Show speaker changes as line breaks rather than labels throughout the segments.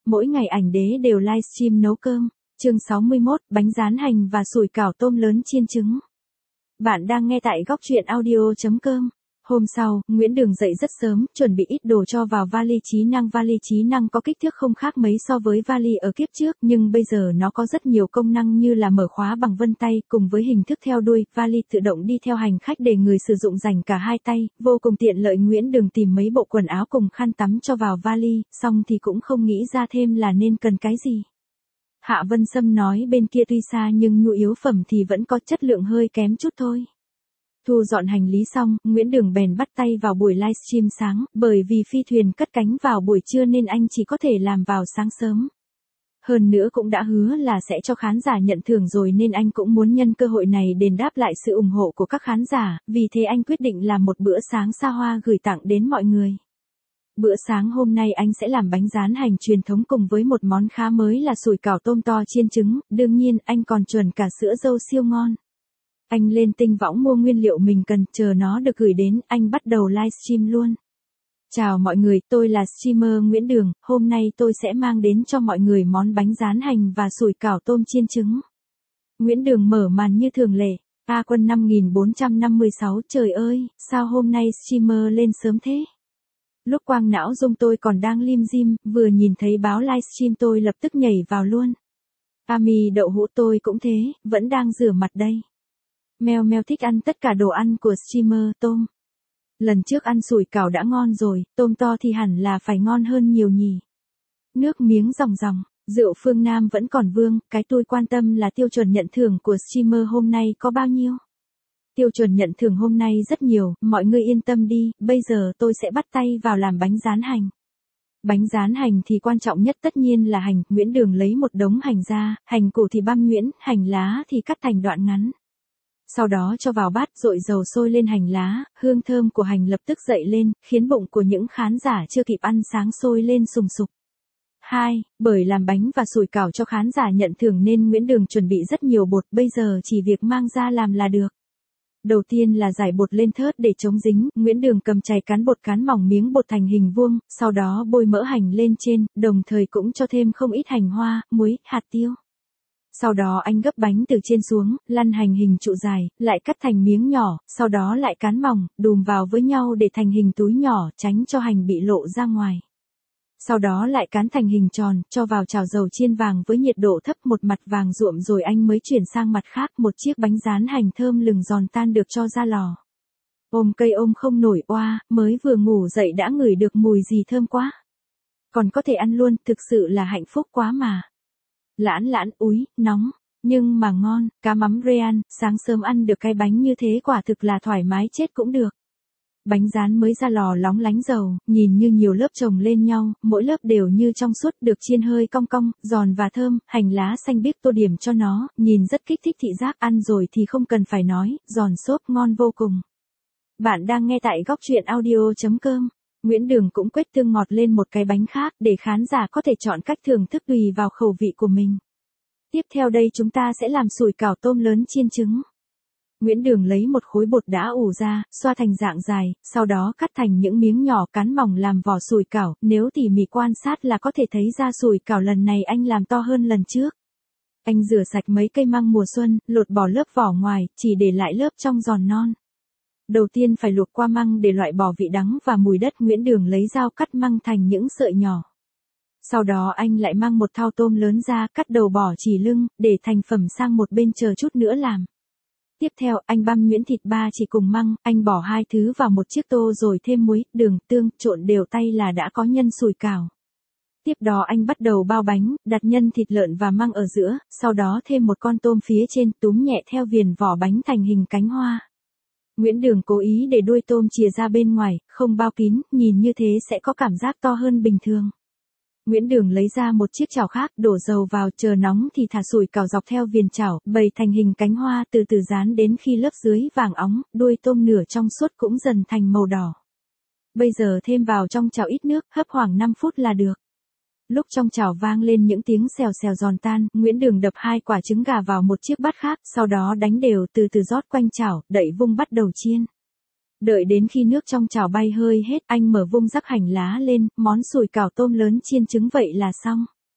mỗi ngày ảnh đế đều livestream nấu cơm. Chương 61, bánh rán hành và sủi cảo tôm lớn chiên trứng. Bạn đang nghe tại góc truyện audio.com. Hôm sau, Nguyễn Đường dậy rất sớm, chuẩn bị ít đồ cho vào vali trí năng. Vali trí năng có kích thước không khác mấy so với vali ở kiếp trước, nhưng bây giờ nó có rất nhiều công năng như là mở khóa bằng vân tay, cùng với hình thức theo đuôi, vali tự động đi theo hành khách để người sử dụng dành cả hai tay, vô cùng tiện lợi. Nguyễn Đường tìm mấy bộ quần áo cùng khăn tắm cho vào vali, xong thì cũng không nghĩ ra thêm là nên cần cái gì. Hạ Vân Sâm nói bên kia tuy xa nhưng nhu yếu phẩm thì vẫn có, chất lượng hơi kém chút thôi. Thu dọn hành lý xong, Nguyễn Đường bèn bắt tay vào buổi livestream sáng, bởi vì phi thuyền cất cánh vào buổi trưa nên anh chỉ có thể làm vào sáng sớm. Hơn nữa cũng đã hứa là sẽ cho khán giả nhận thưởng rồi nên anh cũng muốn nhân cơ hội này đền đáp lại sự ủng hộ của các khán giả, vì thế anh quyết định làm một bữa sáng xa hoa gửi tặng đến mọi người. Bữa sáng hôm nay anh sẽ làm bánh rán hành truyền thống cùng với một món khá mới là sủi cảo tôm to chiên trứng, đương nhiên anh còn chuẩn cả sữa dâu siêu ngon. Anh lên Tinh Võng mua nguyên liệu mình cần, chờ nó được gửi đến, anh bắt đầu livestream luôn. Chào mọi người, tôi là streamer Nguyễn Đường, hôm nay tôi sẽ mang đến cho mọi người món bánh rán hành và sủi cảo tôm chiên trứng. Nguyễn Đường mở màn như thường lệ. A Quân 5456, trời ơi, sao hôm nay streamer lên sớm thế? Lúc quang não dung tôi còn đang lim dim, vừa nhìn thấy báo livestream tôi lập tức nhảy vào luôn. Mì đậu hũ tôi cũng thế, vẫn đang rửa mặt đây. Mèo mèo thích ăn tất cả đồ ăn của streamer tôm. Lần trước ăn sủi cảo đã ngon rồi, tôm to thì hẳn là phải ngon hơn nhiều nhỉ. Nước miếng ròng ròng, rượu phương Nam vẫn còn vương, cái tôi quan tâm là tiêu chuẩn nhận thưởng của streamer hôm nay có bao nhiêu. Tiêu chuẩn nhận thưởng hôm nay rất nhiều, mọi người yên tâm đi, bây giờ tôi sẽ bắt tay vào làm bánh rán hành. Bánh rán hành thì quan trọng nhất tất nhiên là hành, Nguyễn Đường lấy một đống hành ra, hành củ thì băm nhuyễn, hành lá thì cắt thành đoạn ngắn. Sau đó cho vào bát rội dầu sôi lên hành lá, hương thơm của hành lập tức dậy lên, khiến bụng của những khán giả chưa kịp ăn sáng sôi lên sùng sục. 2. Bởi làm bánh và sủi cảo cho khán giả nhận thưởng nên Nguyễn Đường chuẩn bị rất nhiều bột, bây giờ chỉ việc mang ra làm là được. Đầu tiên là rải bột lên thớt để chống dính, Nguyễn Đường cầm chày cán bột cán mỏng miếng bột thành hình vuông, sau đó bôi mỡ hành lên trên, đồng thời cũng cho thêm không ít hành hoa, muối, hạt tiêu. Sau đó anh gấp bánh từ trên xuống, lăn hành hình trụ dài, lại cắt thành miếng nhỏ, sau đó lại cán mỏng, đùm vào với nhau để thành hình túi nhỏ, tránh cho hành bị lộ ra ngoài. Sau đó lại cán thành hình tròn, cho vào chảo dầu chiên vàng với nhiệt độ thấp, một mặt vàng rụm rồi anh mới chuyển sang mặt khác, một chiếc bánh rán hành thơm lừng giòn tan được cho ra lò. Ôm cây ôm không nổi, oa, mới vừa ngủ dậy đã ngửi được mùi gì thơm quá. Còn có thể ăn luôn, thực sự là hạnh phúc quá mà. Lãn lãn, úi, nóng, nhưng mà ngon, cá mắm Real, sáng sớm ăn được cái bánh như thế quả thực là thoải mái chết cũng được. Bánh rán mới ra lò lóng lánh dầu, nhìn như nhiều lớp chồng lên nhau, mỗi lớp đều như trong suốt, được chiên hơi cong cong, giòn và thơm, hành lá xanh biếc tô điểm cho nó, nhìn rất kích thích thị giác, ăn rồi thì không cần phải nói, giòn xốp ngon vô cùng. Bạn đang nghe tại góc truyện audio.com. Nguyễn Đường cũng quết tương ngọt lên một cái bánh khác để khán giả có thể chọn cách thưởng thức tùy vào khẩu vị của mình. Tiếp theo đây chúng ta sẽ làm sủi cảo tôm lớn chiên trứng. Nguyễn Đường lấy một khối bột đã ủ ra, xoa thành dạng dài, sau đó cắt thành những miếng nhỏ cán mỏng làm vỏ sủi cảo, nếu tỉ mỉ quan sát là có thể thấy ra sủi cảo lần này anh làm to hơn lần trước. Anh rửa sạch mấy cây măng mùa xuân, lột bỏ lớp vỏ ngoài, chỉ để lại lớp trong giòn non. Đầu tiên phải luộc qua măng để loại bỏ vị đắng và mùi đất. Nguyễn Đường lấy dao cắt măng thành những sợi nhỏ. Sau đó anh lại mang một thau tôm lớn ra, cắt đầu bỏ chỉ lưng, để thành phẩm sang một bên chờ chút nữa làm. Tiếp theo, anh băm nhuyễn thịt ba chỉ cùng măng, anh bỏ hai thứ vào một chiếc tô rồi thêm muối, đường, tương, trộn đều tay là đã có nhân sủi cảo. Tiếp đó anh bắt đầu bao bánh, đặt nhân thịt lợn và măng ở giữa, sau đó thêm một con tôm phía trên, túm nhẹ theo viền vỏ bánh thành hình cánh hoa. Nguyễn Đường cố ý để đuôi tôm chìa ra bên ngoài, không bao kín, nhìn như thế sẽ có cảm giác to hơn bình thường. Nguyễn Đường lấy ra một chiếc chảo khác, đổ dầu vào, chờ nóng thì thả sủi cảo dọc theo viền chảo, bày thành hình cánh hoa, từ từ rán đến khi lớp dưới vàng óng, đuôi tôm nửa trong suốt cũng dần thành màu đỏ. Bây giờ thêm vào trong chảo ít nước, hấp khoảng 5 phút là được. Lúc trong chảo vang lên những tiếng xèo xèo giòn tan, Nguyễn Đường đập 2 quả trứng gà vào một chiếc bát khác, sau đó đánh đều, từ từ rót quanh chảo, đậy vung bắt đầu chiên. Đợi đến khi nước trong chảo bay hơi hết, anh mở vung rắc hành lá lên, món sủi cảo tôm lớn chiên trứng vậy là xong.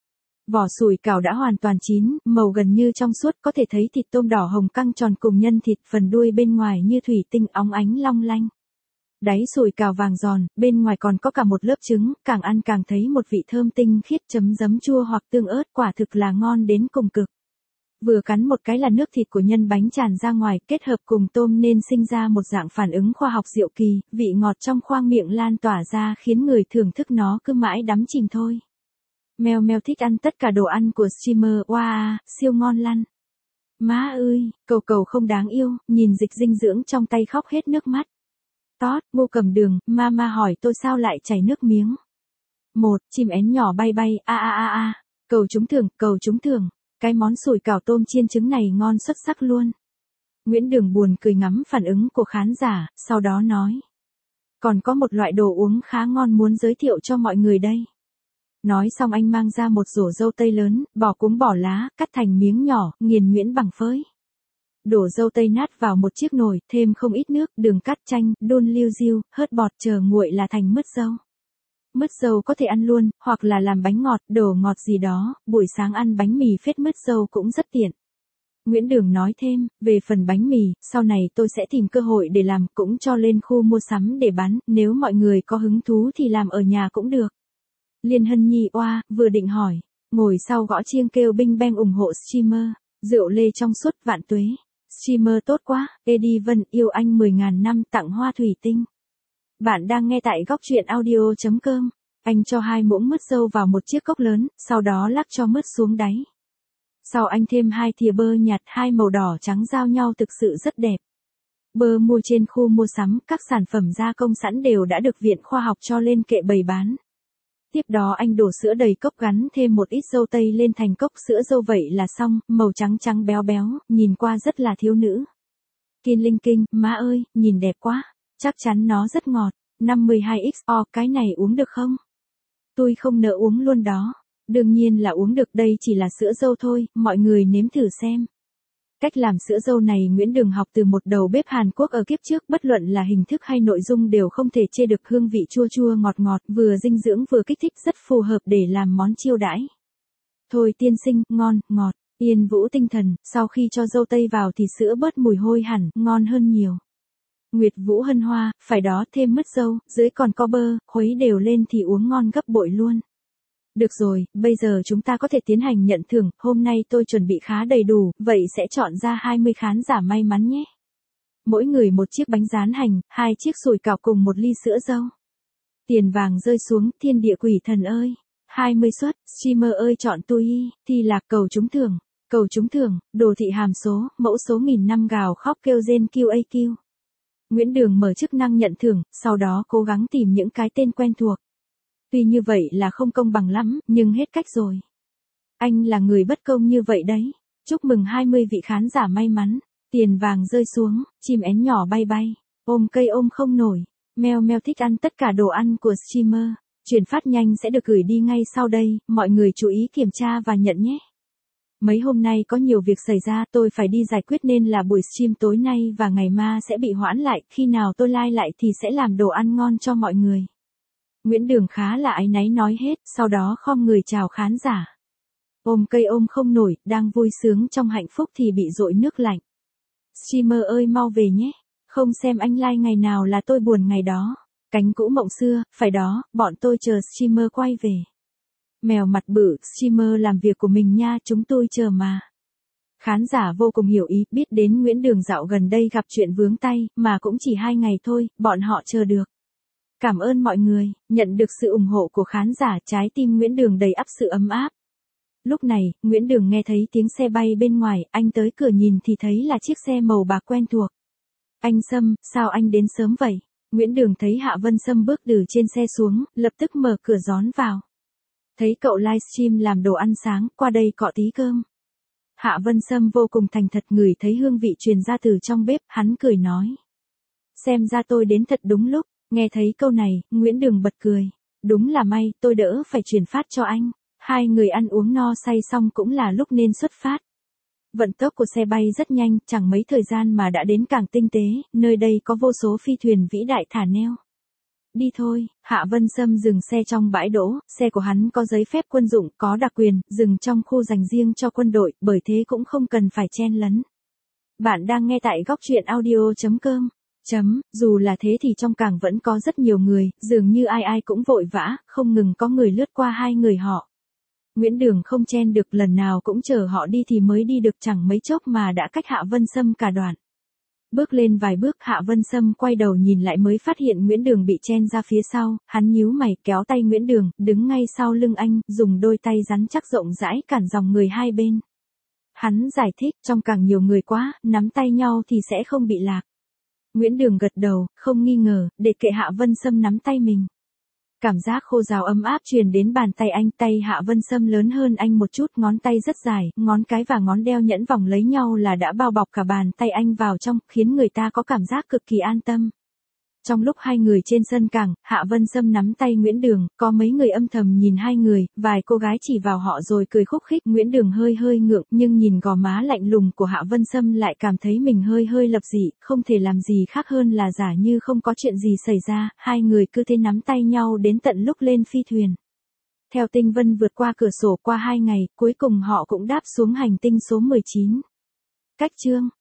Vỏ sủi cảo đã hoàn toàn chín, màu gần như trong suốt, có thể thấy thịt tôm đỏ hồng căng tròn cùng nhân thịt, phần đuôi bên ngoài như thủy tinh óng ánh long lanh. Đáy sủi cảo vàng giòn, bên ngoài còn có cả một lớp trứng, càng ăn càng thấy một vị thơm tinh khiết chấm giấm chua hoặc tương ớt, quả thực là ngon đến cùng cực. Vừa cắn một cái là nước thịt của nhân bánh tràn ra ngoài, kết hợp cùng tôm nên sinh ra một dạng phản ứng khoa học diệu kỳ, vị ngọt trong khoang miệng lan tỏa ra khiến người thưởng thức nó cứ mãi đắm chìm thôi. Mèo mèo thích ăn tất cả đồ ăn của streamer, wow, siêu ngon lăn. Má ơi, cầu cầu không đáng yêu, nhìn dịch dinh dưỡng trong tay khóc hết nước mắt. Tót, Ngô Cầm Đường, mama hỏi tôi sao lại chảy nước miếng. Chim én nhỏ bay bay, cầu trúng thưởng, cái món sủi cảo tôm chiên trứng này ngon xuất sắc luôn. Nguyễn Đường buồn cười ngắm phản ứng của khán giả, sau đó nói. Còn có một loại đồ uống khá ngon muốn giới thiệu cho mọi người đây. Nói xong anh mang ra một rổ dâu tây lớn, bỏ cuống bỏ lá, cắt thành miếng nhỏ, nghiền nhuyễn bằng phới. Đổ dâu tây nát vào một chiếc nồi, thêm không ít nước, đường cắt chanh, đun liu riu, hớt bọt chờ nguội là thành mứt dâu. Mứt dâu có thể ăn luôn, hoặc là làm bánh ngọt, đồ ngọt gì đó, buổi sáng ăn bánh mì phết mứt dâu cũng rất tiện. Nguyễn Đường nói thêm, về phần bánh mì, sau này tôi sẽ tìm cơ hội để làm, cũng cho lên khu mua sắm để bán, nếu mọi người có hứng thú thì làm ở nhà cũng được. Liên Hân Nhi vừa định hỏi, ngồi sau gõ chiêng kêu binh bang ủng hộ streamer, rượu lê trong suốt vạn tuế. Streamer tốt quá, Eddie Vân yêu anh 10.000 năm tặng hoa thủy tinh. Bạn đang nghe tại góc truyện audio.com. Anh cho 2 muỗng mứt dâu vào một chiếc cốc lớn, sau đó lắc cho mứt xuống đáy. Sau anh thêm 2 thìa bơ nhạt, 2 màu đỏ trắng giao nhau thực sự rất đẹp. Bơ mua trên khu mua sắm, các sản phẩm gia công sẵn đều đã được Viện Khoa học cho lên kệ bày bán. Tiếp đó anh đổ sữa đầy cốc gắn thêm một ít dâu tây lên thành cốc sữa dâu vậy là xong, màu trắng trắng béo béo, nhìn qua rất là thiếu nữ. Kinh linh kinh, má ơi, nhìn đẹp quá, chắc chắn nó rất ngọt, 52XO, cái này uống được không? Tôi không nỡ uống luôn đó. Đương nhiên là uống được, đây chỉ là sữa dâu thôi, mọi người nếm thử xem. Cách làm sữa dâu này Nguyễn Đường học từ một đầu bếp Hàn Quốc ở kiếp trước, bất luận là hình thức hay nội dung đều không thể chê được, hương vị chua chua ngọt ngọt, vừa dinh dưỡng vừa kích thích, rất phù hợp để làm món chiêu đãi. Thôi tiên sinh, ngon, ngọt, yên vũ tinh thần, sau khi cho dâu tây vào thì sữa bớt mùi hôi hẳn, ngon hơn nhiều. Nguyệt Vũ hân hoa, phải đó, thêm mứt dâu, dưới còn có bơ, khuấy đều lên thì uống ngon gấp bội luôn. Được rồi, bây giờ chúng ta có thể tiến hành nhận thưởng, hôm nay tôi chuẩn bị khá đầy đủ, vậy sẽ chọn ra 20 khán giả may mắn nhé. Mỗi người một chiếc bánh rán hành, 2 chiếc sủi cảo cùng 1 ly sữa dâu. Tiền vàng rơi xuống, thiên địa quỷ thần ơi. 20 suất, streamer ơi chọn tôi, thì là cầu trúng thưởng, đồ thị hàm số, mẫu số 1000 năm gào khóc kêu rên QAQ. Nguyễn Đường mở chức năng nhận thưởng, sau đó cố gắng tìm những cái tên quen thuộc. Tuy như vậy là không công bằng lắm, nhưng hết cách rồi. Anh là người bất công như vậy đấy. Chúc mừng 20 vị khán giả may mắn. Tiền vàng rơi xuống, chim én nhỏ bay bay, ôm cây ôm không nổi. Mèo mèo thích ăn tất cả đồ ăn của streamer. Chuyển phát nhanh sẽ được gửi đi ngay sau đây, mọi người chú ý kiểm tra và nhận nhé. Mấy hôm nay có nhiều việc xảy ra, tôi phải đi giải quyết nên là buổi stream tối nay và ngày mai sẽ bị hoãn lại, khi nào tôi live lại thì sẽ làm đồ ăn ngon cho mọi người. Nguyễn Đường khá là áy náy nói hết, sau đó khom người chào khán giả. Ôm cây ôm không nổi, đang vui sướng trong hạnh phúc thì bị dội nước lạnh. Streamer ơi mau về nhé, không xem anh live ngày nào là tôi buồn ngày đó. Cánh cũ mộng xưa, phải đó, bọn tôi chờ streamer quay về. Mèo mặt bự, streamer làm việc của mình nha, chúng tôi chờ mà. Khán giả vô cùng hiểu ý, biết đến Nguyễn Đường dạo gần đây gặp chuyện vướng tay, mà cũng chỉ 2 ngày thôi, bọn họ chờ được. Cảm ơn mọi người, nhận được sự ủng hộ của khán giả, trái tim Nguyễn Đường đầy ắp sự ấm áp. Lúc này, Nguyễn Đường nghe thấy tiếng xe bay bên ngoài, anh tới cửa nhìn thì thấy là chiếc xe màu bạc quen thuộc. Anh Sâm, sao anh đến sớm vậy? Nguyễn Đường thấy Hạ Vân Sâm bước từ trên xe xuống, lập tức mở cửa gión vào. Thấy cậu livestream làm đồ ăn sáng, qua đây cọ tí cơm. Hạ Vân Sâm vô cùng thành thật, ngửi thấy hương vị truyền ra từ trong bếp, hắn cười nói. Xem ra tôi đến thật đúng lúc. Nghe thấy câu này, Nguyễn Đường bật cười. Đúng là may, tôi đỡ phải chuyển phát cho anh. 2 người ăn uống no say xong cũng là lúc nên xuất phát. Vận tốc của xe bay rất nhanh, chẳng mấy thời gian mà đã đến cảng tinh tế, nơi đây có vô số phi thuyền vĩ đại thả neo. Đi thôi, Hạ Vân Sâm dừng xe trong bãi đỗ, xe của hắn có giấy phép quân dụng, có đặc quyền, dừng trong khu dành riêng cho quân đội, bởi thế cũng không cần phải chen lấn. Bạn đang nghe tại góc truyện audio.com. Dù là thế thì trong cảng vẫn có rất nhiều người, dường như ai ai cũng vội vã, không ngừng có người lướt qua hai người họ. Nguyễn Đường không chen được, lần nào cũng chờ họ đi thì mới đi được, chẳng mấy chốc mà đã cách Hạ Vân Sâm cả đoạn. Bước lên vài bước, Hạ Vân Sâm quay đầu nhìn lại mới phát hiện Nguyễn Đường bị chen ra phía sau, hắn nhíu mày kéo tay Nguyễn Đường, đứng ngay sau lưng anh, dùng đôi tay rắn chắc rộng rãi cản dòng người hai bên. Hắn giải thích, trong càng nhiều người quá, nắm tay nhau thì sẽ không bị lạc. Nguyễn Đường gật đầu, không nghi ngờ, để kệ Hạ Vân Sâm nắm tay mình. Cảm giác khô ráo ấm áp truyền đến bàn tay anh, tay Hạ Vân Sâm lớn hơn anh một chút, ngón tay rất dài, ngón cái và ngón đeo nhẫn vòng lấy nhau là đã bao bọc cả bàn tay anh vào trong, khiến người ta có cảm giác cực kỳ an tâm. Trong lúc hai người trên sân cảng, Hạ Vân Sâm nắm tay Nguyễn Đường, có mấy người âm thầm nhìn hai người, vài cô gái chỉ vào họ rồi cười khúc khích. Nguyễn Đường hơi hơi ngượng, nhưng nhìn gò má lạnh lùng của Hạ Vân Sâm lại cảm thấy mình hơi hơi lập dị, không thể làm gì khác hơn là giả như không có chuyện gì xảy ra, hai người cứ thế nắm tay nhau đến tận lúc lên phi thuyền. Theo tinh vân vượt qua cửa sổ qua 2 ngày, cuối cùng họ cũng đáp xuống hành tinh số 19. Cách chương